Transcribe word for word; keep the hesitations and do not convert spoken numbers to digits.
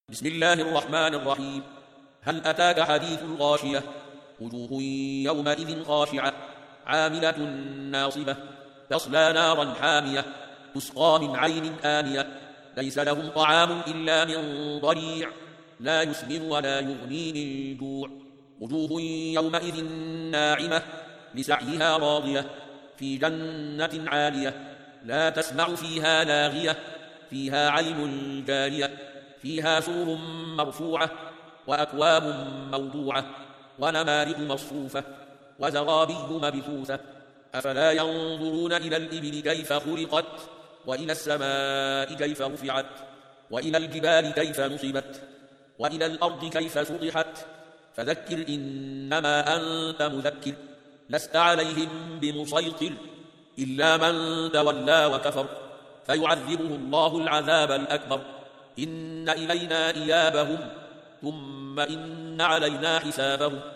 بسم الله الرحمن الرحيم. هل أتاك حديث الغاشية؟ وجوه يومئذ خاشعة عاملة ناصبة تصلى نارا حامية تسقى من عين آنية ليس لهم طعام إلا من ضريع لا يسمن ولا يغني من جوع. وجوه يومئذ ناعمة لسعيها راضية في جنة عالية لا تسمع فيها لاغية فيها عين جارية فيها سرر مرفوعة وأكواب موضوعة ونمارق مصفوفة وزرابي مبثوثة. أفلا ينظرون إلى الإبل كيف خلقت وإلى السماء كيف رفعت وإلى الجبال كيف نصبت وإلى الأرض كيف سطحت فذكر إنما أنت مذكر لست عليهم بمسيطر إلا من تولى وكفر فيعذبه الله العذاب الأكبر. إن إلينا إيابهم ثم إن علينا حسابهم.